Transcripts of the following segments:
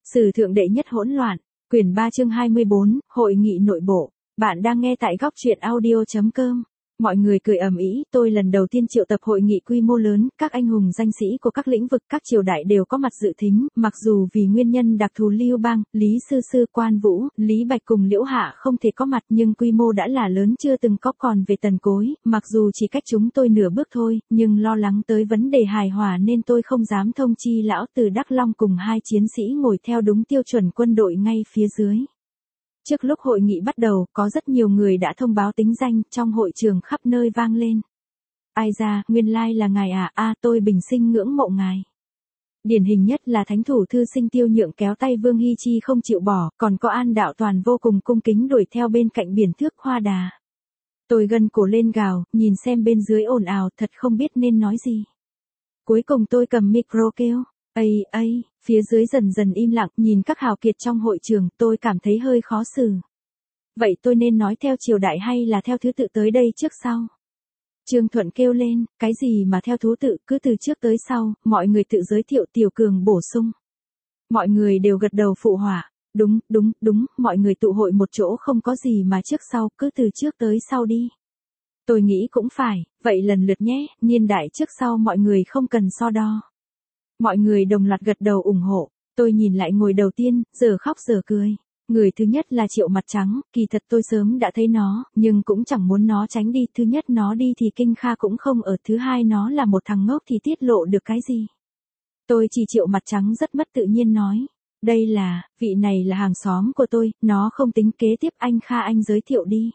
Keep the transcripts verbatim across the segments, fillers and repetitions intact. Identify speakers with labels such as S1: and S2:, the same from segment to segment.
S1: Sử thượng đệ nhất hỗn loạn, quyển ba chương hai mươi bốn, hội nghị nội bộ. Bạn đang nghe tại góc truyện audio chấm com. Mọi người cười ầm ĩ, tôi lần đầu tiên triệu tập hội nghị quy mô lớn, các anh hùng danh sĩ của các lĩnh vực, các triều đại đều có mặt dự thính, mặc dù vì nguyên nhân đặc thù Lưu Bang, Lý Sư Sư, Quan Vũ, Lý Bạch cùng Liễu Hạ không thể có mặt, nhưng quy mô đã là lớn chưa từng có. Còn về Tần Cối, mặc dù chỉ cách chúng tôi nửa bước thôi, nhưng lo lắng tới vấn đề hài hòa nên tôi không dám thông chi lão từ Đắc Long cùng hai chiến sĩ ngồi theo đúng tiêu chuẩn quân đội ngay phía dưới. Trước lúc hội nghị bắt đầu, có rất nhiều người đã thông báo tính danh, trong hội trường khắp nơi vang lên. Ai ra, nguyên lai là ngài à, a tôi bình sinh ngưỡng mộ ngài. Điển hình nhất là thánh thủ thư sinh Tiêu Nhượng kéo tay Vương Hy Chi không chịu bỏ, còn có An Đạo Toàn vô cùng cung kính đuổi theo bên cạnh biển thước hoa đà. Tôi gân cổ lên gào, nhìn xem bên dưới ồn ào, thật không biết nên nói gì. Cuối cùng tôi cầm micro kêu. Ây, ây, phía dưới dần dần im lặng, nhìn các hào kiệt trong hội trường, tôi cảm thấy hơi khó xử. Vậy tôi nên nói theo triều đại hay là theo thứ tự tới đây trước sau? Trương Thuận kêu lên, cái gì mà theo thứ tự, cứ từ trước tới sau, mọi người tự giới thiệu. Tiểu Cường bổ sung. Mọi người đều gật đầu phụ họa, đúng, đúng, đúng, mọi người tụ hội một chỗ không có gì mà trước sau, cứ từ trước tới sau đi. Tôi nghĩ cũng phải, vậy lần lượt nhé, niên đại trước sau mọi người không cần so đo. Mọi người đồng loạt gật đầu ủng hộ, tôi nhìn lại ngồi đầu tiên, giờ khóc giờ cười. Người thứ nhất là Triệu Mặt Trắng, kỳ thật tôi sớm đã thấy nó, nhưng cũng chẳng muốn nó tránh đi. Thứ nhất nó đi thì Kinh Kha cũng không ở, thứ hai nó là một thằng ngốc thì tiết lộ được cái gì. Tôi chỉ Triệu Mặt Trắng rất mất tự nhiên nói, đây là, vị này là hàng xóm của tôi, nó không tính. Kế tiếp anh Kha anh giới thiệu đi.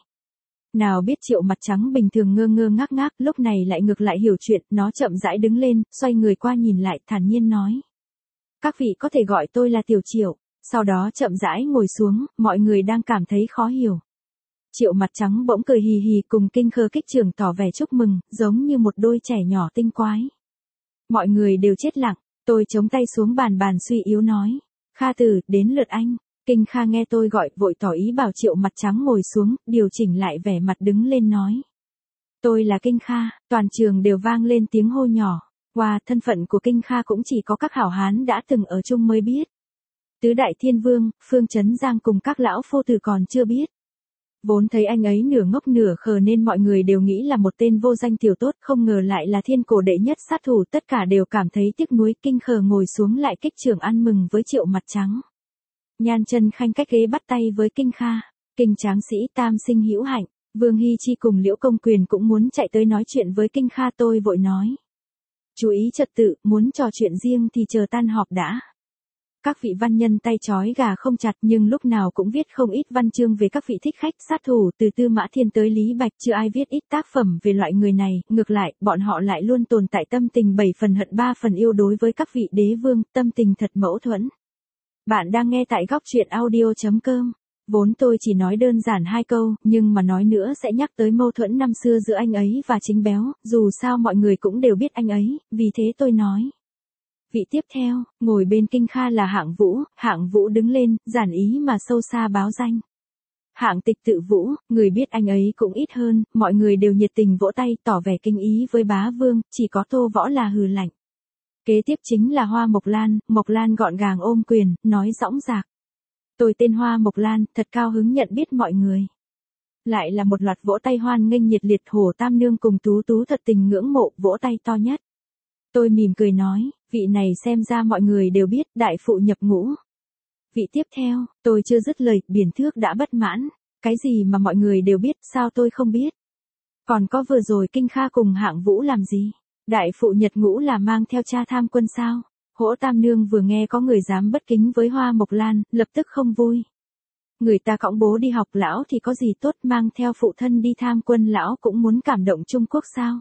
S1: Nào biết Triệu Mặt Trắng bình thường ngơ ngơ ngác ngác, lúc này lại ngược lại hiểu chuyện, nó chậm rãi đứng lên, xoay người qua nhìn lại, thản nhiên nói. Các vị có thể gọi tôi là Tiểu Triệu, sau đó chậm rãi ngồi xuống, mọi người đang cảm thấy khó hiểu. Triệu Mặt Trắng bỗng cười hì hì cùng Kinh Khơ Kích Trưởng tỏ vẻ chúc mừng, giống như một đôi trẻ nhỏ tinh quái. Mọi người đều chết lặng, tôi chống tay xuống bàn bàn suy yếu nói. Kha Tử, đến lượt anh. Kinh Kha nghe tôi gọi, vội tỏ ý bảo Triệu Mặt Trắng ngồi xuống, điều chỉnh lại vẻ mặt đứng lên nói. Tôi là Kinh Kha, toàn trường đều vang lên tiếng hô nhỏ. Qua, thân phận của Kinh Kha cũng chỉ có các hảo hán đã từng ở chung mới biết. Tứ Đại Thiên Vương, Phương Chấn Giang cùng các lão phu tử còn chưa biết. Vốn thấy anh ấy nửa ngốc nửa khờ nên mọi người đều nghĩ là một tên vô danh tiểu tốt, không ngờ lại là thiên cổ đệ nhất sát thủ, tất cả đều cảm thấy tiếc nuối. Kinh Khờ ngồi xuống lại Kích Trưởng ăn mừng với Triệu Mặt Trắng. Nhan Chân Khanh cách ghế bắt tay với Kinh Kha, Kinh Tráng Sĩ tam sinh hữu hạnh, Vương Hy Chi cùng Liễu Công Quyền cũng muốn chạy tới nói chuyện với Kinh Kha. Tôi vội nói. Chú ý trật tự, muốn trò chuyện riêng thì chờ tan họp đã. Các vị văn nhân tay trói gà không chặt nhưng lúc nào cũng viết không ít văn chương về các vị thích khách sát thủ, từ Tư Mã Thiên tới Lý Bạch, chưa ai viết ít tác phẩm về loại người này. Ngược lại, bọn họ lại luôn tồn tại tâm tình bảy phần hận ba phần yêu đối với các vị đế vương, tâm tình thật mâu thuẫn. Bạn đang nghe tại góc truyện audio chấm com. Vốn tôi chỉ nói đơn giản hai câu, nhưng mà nói nữa sẽ nhắc tới mâu thuẫn năm xưa giữa anh ấy và Chính Béo, dù sao mọi người cũng đều biết anh ấy, vì thế tôi nói. Vị tiếp theo, ngồi bên Kinh Kha là Hạng Vũ. Hạng Vũ đứng lên, giản ý mà sâu xa báo danh. Hạng Tịch Tự Vũ, người biết anh ấy cũng ít hơn, mọi người đều nhiệt tình vỗ tay tỏ vẻ kinh ý với bá vương, chỉ có Tô Võ là hừ lạnh. Kế tiếp chính là Hoa Mộc Lan. Mộc Lan gọn gàng ôm quyền, nói dõng dạc. Tôi tên Hoa Mộc Lan, thật cao hứng nhận biết mọi người. Lại là một loạt vỗ tay hoan nghênh nhiệt liệt. Hồ Tam Nương cùng Tú Tú thật tình ngưỡng mộ, vỗ tay to nhất. Tôi mỉm cười nói, vị này xem ra mọi người đều biết, đại phụ nhập ngũ. Vị tiếp theo, tôi chưa dứt lời, Biển Thước đã bất mãn. Cái gì mà mọi người đều biết, sao tôi không biết? Còn có vừa rồi Kinh Kha cùng Hạng Vũ làm gì? Đại phụ Nhật Ngũ là mang theo cha tham quân sao? Hỗ Tam Nương vừa nghe có người dám bất kính với Hoa Mộc Lan, lập tức không vui. Người ta cõng bố đi học, lão thì có gì tốt, mang theo phụ thân đi tham quân, lão cũng muốn cảm động Trung Quốc sao?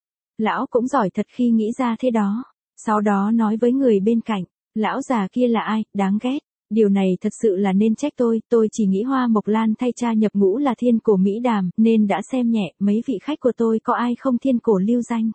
S1: Lão cũng giỏi thật khi nghĩ ra thế đó. Sau đó nói với người bên cạnh, lão già kia là ai, đáng ghét. Điều này thật sự là nên trách tôi, tôi chỉ nghĩ Hoa Mộc Lan thay cha nhập ngũ là thiên cổ mỹ đàm, nên đã xem nhẹ. Mấy vị khách của tôi có ai không thiên cổ lưu danh.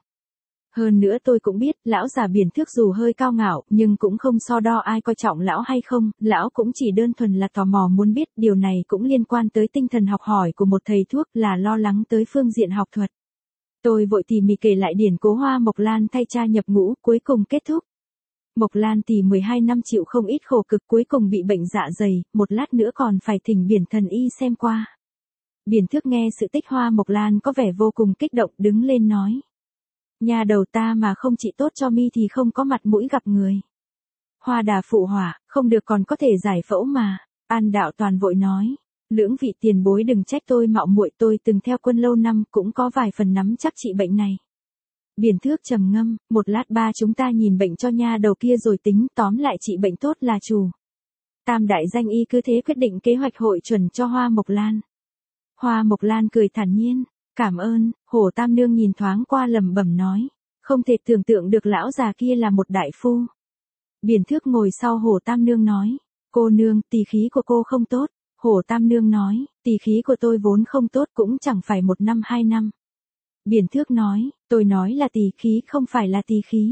S1: Hơn nữa tôi cũng biết, lão già Biển Thước dù hơi cao ngạo, nhưng cũng không so đo ai coi trọng lão hay không, lão cũng chỉ đơn thuần là tò mò muốn biết. Điều này cũng liên quan tới tinh thần học hỏi của một thầy thuốc, là lo lắng tới phương diện học thuật. Tôi vội tỉ mỉ kể lại điển cố Hoa Mộc Lan thay cha nhập ngũ, cuối cùng kết thúc. Mộc Lan tỷ mười hai năm chịu không ít khổ cực cuối cùng bị bệnh dạ dày, một lát nữa còn phải thỉnh Biển thần y xem qua. Biển Thước nghe sự tích Hoa Mộc Lan có vẻ vô cùng kích động đứng lên nói. Nhà đầu ta mà không trị tốt cho mi thì không có mặt mũi gặp người. Hoa đà phụ hỏa, không được còn có thể giải phẫu mà. An Đạo Toàn vội nói. Lưỡng vị tiền bối đừng trách tôi mạo muội, tôi từng theo quân lâu năm cũng có vài phần nắm chắc trị bệnh này. Biển Thước trầm ngâm, một lát ba chúng ta nhìn bệnh cho nha đầu kia rồi tính, tóm lại trị bệnh tốt là chủ. Tam đại danh y cứ thế quyết định kế hoạch hội chuẩn cho Hoa Mộc Lan. Hoa Mộc Lan cười thản nhiên, cảm ơn. Hổ Tam Nương nhìn thoáng qua lẩm bẩm nói, không thể tưởng tượng được lão già kia là một đại phu. Biển Thước ngồi sau Hổ Tam Nương nói, cô nương, tỳ khí của cô không tốt. Hổ Tam Nương nói, tỳ khí của tôi vốn không tốt cũng chẳng phải một năm hai năm. Biển Thước nói, tôi nói là tỳ khí không phải là tỳ khí.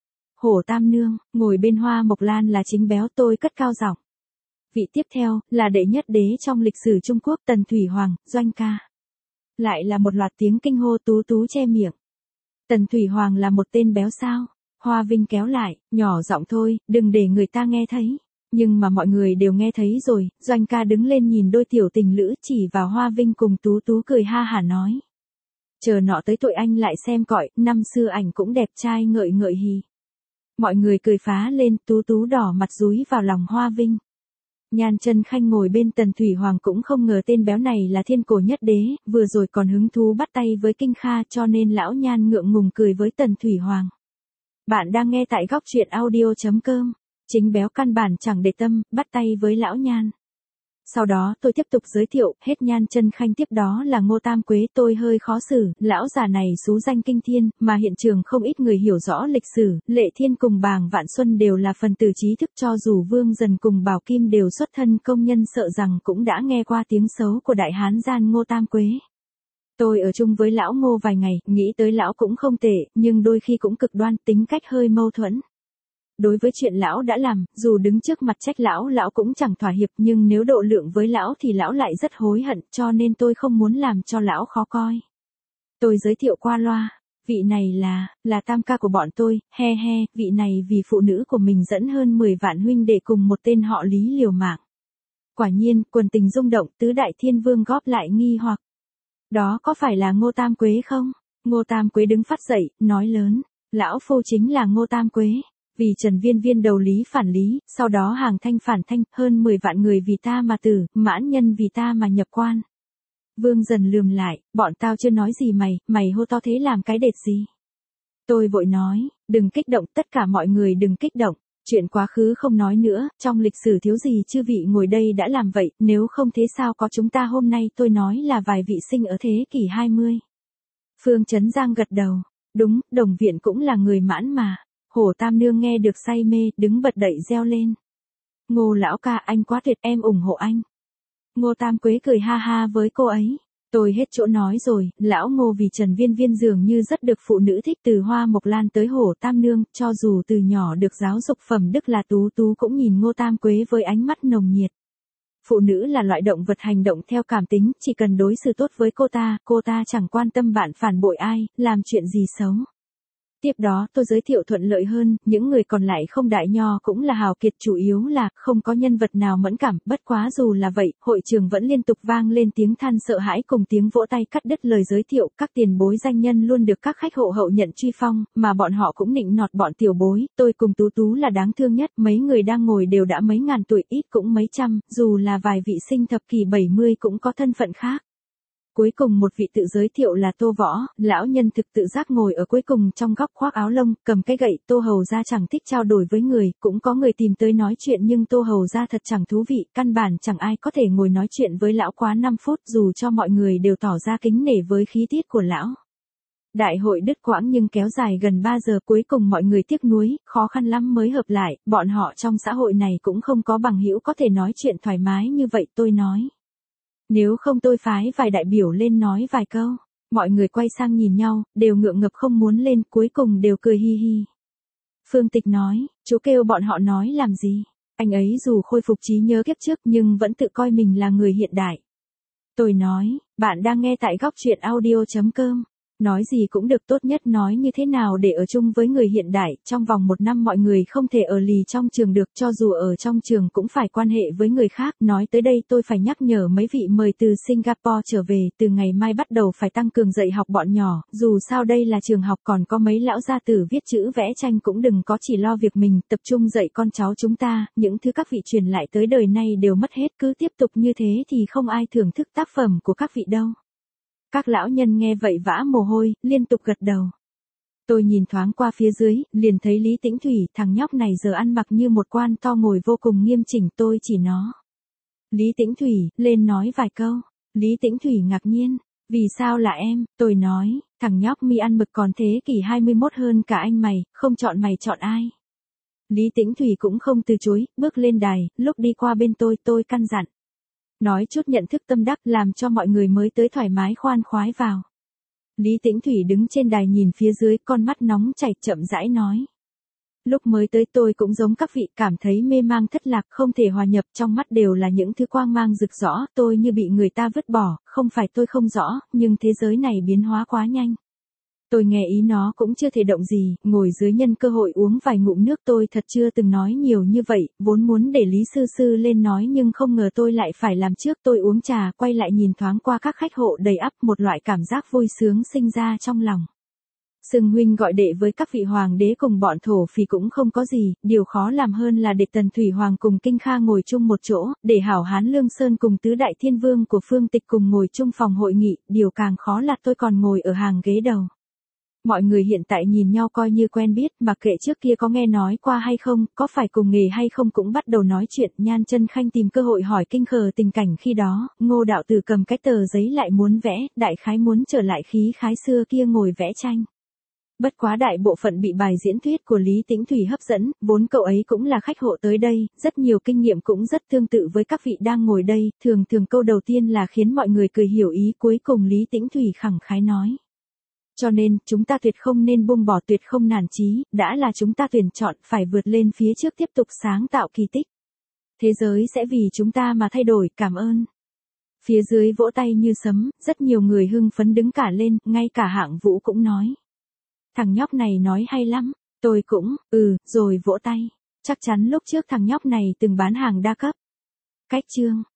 S1: Hổ Tam Nương, ngồi bên Hoa Mộc Lan là Chính Béo, tôi cất cao giọng. Vị tiếp theo, là đệ nhất đế trong lịch sử Trung Quốc Tần Thủy Hoàng, Doanh ca. Lại là một loạt tiếng kinh hô, Tú Tú che miệng. Tần Thủy Hoàng là một tên béo sao? Hoa Vinh kéo lại, nhỏ giọng thôi, đừng để người ta nghe thấy. Nhưng mà mọi người đều nghe thấy rồi, Doanh ca đứng lên nhìn đôi tiểu tình lữ chỉ vào Hoa Vinh cùng Tú Tú cười ha hả nói. Chờ nọ tới tội anh lại xem cọi, năm xưa ảnh cũng đẹp trai ngợi ngợi hì. Mọi người cười phá lên, Tú Tú đỏ mặt dúi vào lòng Hoa Vinh. Nhan Chân Khanh ngồi bên Tần Thủy Hoàng cũng không ngờ tên béo này là thiên cổ nhất đế, vừa rồi còn hứng thú bắt tay với Kinh Kha cho nên lão Nhan ngượng ngùng cười với Tần Thủy Hoàng. Bạn đang nghe tại góc truyện audio chấm com. Chính Béo căn bản chẳng để tâm, bắt tay với lão Nhan. Sau đó tôi tiếp tục giới thiệu, hết Nhan Chân Khanh tiếp đó là Ngô Tam Quế, tôi hơi khó xử, lão già này xú danh kinh thiên, mà hiện trường không ít người hiểu rõ lịch sử, Lệ Thiên cùng Bàng Vạn Xuân đều là phần tử trí thức, cho dù Vương Dần cùng Bảo Kim đều xuất thân công nhân sợ rằng cũng đã nghe qua tiếng xấu của đại hán gian Ngô Tam Quế. Tôi ở chung với lão Ngô vài ngày, nghĩ tới lão cũng không tệ, nhưng đôi khi cũng cực đoan, tính cách hơi mâu thuẫn. Đối với chuyện lão đã làm, dù đứng trước mặt trách lão, lão cũng chẳng thỏa hiệp, nhưng nếu độ lượng với lão thì lão lại rất hối hận, cho nên tôi không muốn làm cho lão khó coi. Tôi giới thiệu qua loa, vị này là, là tam ca của bọn tôi, he he, vị này vì phụ nữ của mình dẫn hơn mười vạn huynh đệ cùng một tên họ Lý liều mạng. Quả nhiên, quần tình rung động, tứ đại thiên vương góp lại nghi hoặc. Đó có phải là Ngô Tam Quế không? Ngô Tam Quế đứng phát dậy, nói lớn, lão phu chính là Ngô Tam Quế. Vì Trần Viên Viên đầu lý phản lý, sau đó hàng thanh phản thanh, hơn mười vạn người vì ta mà tử, mãn nhân vì ta mà nhập quan. Vương Dần lườm lại, bọn tao chưa nói gì mày, mày hô to thế làm cái đệt gì? Tôi vội nói, đừng kích động, tất cả mọi người đừng kích động, chuyện quá khứ không nói nữa, trong lịch sử thiếu gì chư vị ngồi đây đã làm vậy, nếu không thế sao có chúng ta hôm nay, tôi nói là vài vị sinh ở thế kỷ hai mươi. Phương Chấn Giang gật đầu, đúng, Đồng Viện cũng là người mãn mà. Hổ Tam Nương nghe được say mê, đứng bật dậy reo lên. Ngô lão ca, anh quá tuyệt, em ủng hộ anh. Ngô Tam Quế cười ha ha với cô ấy. Tôi hết chỗ nói rồi, lão Ngô vì Trần Viên Viên dường như rất được phụ nữ thích, từ Hoa Mộc Lan tới Hổ Tam Nương, cho dù từ nhỏ được giáo dục phẩm đức là Tú Tú cũng nhìn Ngô Tam Quế với ánh mắt nồng nhiệt. Phụ nữ là loại động vật hành động theo cảm tính, chỉ cần đối xử tốt với cô ta, cô ta chẳng quan tâm bạn phản bội ai, làm chuyện gì xấu. Tiếp đó tôi giới thiệu thuận lợi hơn, những người còn lại không đại nho cũng là hào kiệt, chủ yếu là không có nhân vật nào mẫn cảm, bất quá dù là vậy, hội trường vẫn liên tục vang lên tiếng than sợ hãi cùng tiếng vỗ tay cắt đứt lời giới thiệu, các tiền bối danh nhân luôn được các khách hộ hậu nhận truy phong, mà bọn họ cũng nịnh nọt bọn tiểu bối, tôi cùng Tú Tú là đáng thương nhất, mấy người đang ngồi đều đã mấy ngàn tuổi, ít cũng mấy trăm, dù là vài vị sinh thập kỷ bảy mươi cũng có thân phận khác. Cuối cùng một vị tự giới thiệu là Tô Võ, lão nhân thực tự giác ngồi ở cuối cùng trong góc khoác áo lông, cầm cái gậy, Tô Hầu gia chẳng thích trao đổi với người, cũng có người tìm tới nói chuyện nhưng Tô Hầu gia thật chẳng thú vị, căn bản chẳng ai có thể ngồi nói chuyện với lão quá năm phút, dù cho mọi người đều tỏ ra kính nể với khí tiết của lão. Đại hội đứt quãng nhưng kéo dài gần ba giờ, cuối cùng mọi người tiếc nuối, khó khăn lắm mới hợp lại, bọn họ trong xã hội này cũng không có bằng hữu có thể nói chuyện thoải mái như vậy, tôi nói. Nếu không tôi phái vài đại biểu lên nói vài câu. Mọi người quay sang nhìn nhau, đều ngượng ngập không muốn lên, cuối cùng đều cười hi hi. Phương Tịch nói, chú kêu bọn họ nói làm gì? Anh ấy dù khôi phục trí nhớ kiếp trước nhưng vẫn tự coi mình là người hiện đại. Tôi nói, bạn đang nghe tại góc truyện audio chấm com. Nói gì cũng được, tốt nhất nói như thế nào để ở chung với người hiện đại, trong vòng một năm mọi người không thể ở lì trong trường được, cho dù ở trong trường cũng phải quan hệ với người khác. Nói tới đây tôi phải nhắc nhở mấy vị mời từ Singapore trở về, từ ngày mai bắt đầu phải tăng cường dạy học bọn nhỏ, dù sao đây là trường học, còn có mấy lão gia tử viết chữ vẽ tranh cũng đừng có chỉ lo việc mình, tập trung dạy con cháu chúng ta, những thứ các vị truyền lại tới đời nay đều mất hết, cứ tiếp tục như thế thì không ai thưởng thức tác phẩm của các vị đâu. Các lão nhân nghe vậy vã mồ hôi, liên tục gật đầu. Tôi nhìn thoáng qua phía dưới, liền thấy Lý Tĩnh Thủy, thằng nhóc này giờ ăn mặc như một quan to ngồi vô cùng nghiêm chỉnh, tôi chỉ nó. Lý Tĩnh Thủy, lên nói vài câu. Lý Tĩnh Thủy ngạc nhiên, vì sao là em, tôi nói, thằng nhóc mi ăn mực còn thế kỷ hai mươi mốt hơn cả anh mày, không chọn mày chọn ai. Lý Tĩnh Thủy cũng không từ chối, bước lên đài, lúc đi qua bên tôi, tôi căn dặn. Nói chút nhận thức tâm đắc làm cho mọi người mới tới thoải mái khoan khoái vào. Lý Tĩnh Thủy đứng trên đài nhìn phía dưới, con mắt nóng chảy, chậm rãi nói. Lúc mới tới tôi cũng giống các vị, cảm thấy mê mang thất lạc, không thể hòa nhập, trong mắt đều là những thứ quang mang rực rỡ, tôi như bị người ta vứt bỏ, không phải tôi không rõ, nhưng thế giới này biến hóa quá nhanh. Tôi nghe ý nó cũng chưa thể động gì, ngồi dưới nhân cơ hội uống vài ngụm nước, tôi thật chưa từng nói nhiều như vậy, vốn muốn để Lý Sư Sư lên nói nhưng không ngờ tôi lại phải làm trước. Tôi uống trà, quay lại nhìn thoáng qua các khách hộ đầy ắp, một loại cảm giác vui sướng sinh ra trong lòng. Xưng huynh gọi đệ với các vị hoàng đế cùng bọn thổ phỉ cũng không có gì, điều khó làm hơn là để Tần Thủy Hoàng cùng Kinh Kha ngồi chung một chỗ, để Hảo Hán Lương Sơn cùng tứ đại thiên vương của Phương Tịch cùng ngồi chung phòng hội nghị, điều càng khó là tôi còn ngồi ở hàng ghế đầu. Mọi người hiện tại nhìn nhau coi như quen biết, mặc kệ trước kia có nghe nói qua hay không, có phải cùng nghề hay không cũng bắt đầu nói chuyện. Nhan Chân Khanh tìm cơ hội hỏi Kinh Khờ tình cảnh khi đó, Ngô đạo tử cầm cái tờ giấy lại muốn vẽ, đại khái muốn trở lại khí khái xưa kia ngồi vẽ tranh. Bất quá đại bộ phận bị bài diễn thuyết của Lý Tĩnh Thủy hấp dẫn, vốn cậu ấy cũng là khách hộ tới đây, rất nhiều kinh nghiệm cũng rất tương tự với các vị đang ngồi đây, thường thường câu đầu tiên là khiến mọi người cười hiểu ý, cuối cùng Lý Tĩnh Thủy khẳng khái nói. Cho nên, chúng ta tuyệt không nên buông bỏ, tuyệt không nản chí, đã là chúng ta tuyển chọn, phải vượt lên phía trước tiếp tục sáng tạo kỳ tích. Thế giới sẽ vì chúng ta mà thay đổi, cảm ơn. Phía dưới vỗ tay như sấm, rất nhiều người hưng phấn đứng cả lên, ngay cả Hạng Vũ cũng nói. Thằng nhóc này nói hay lắm, tôi cũng, ừ, rồi vỗ tay. Chắc chắn lúc trước thằng nhóc này từng bán hàng đa cấp. Cách chương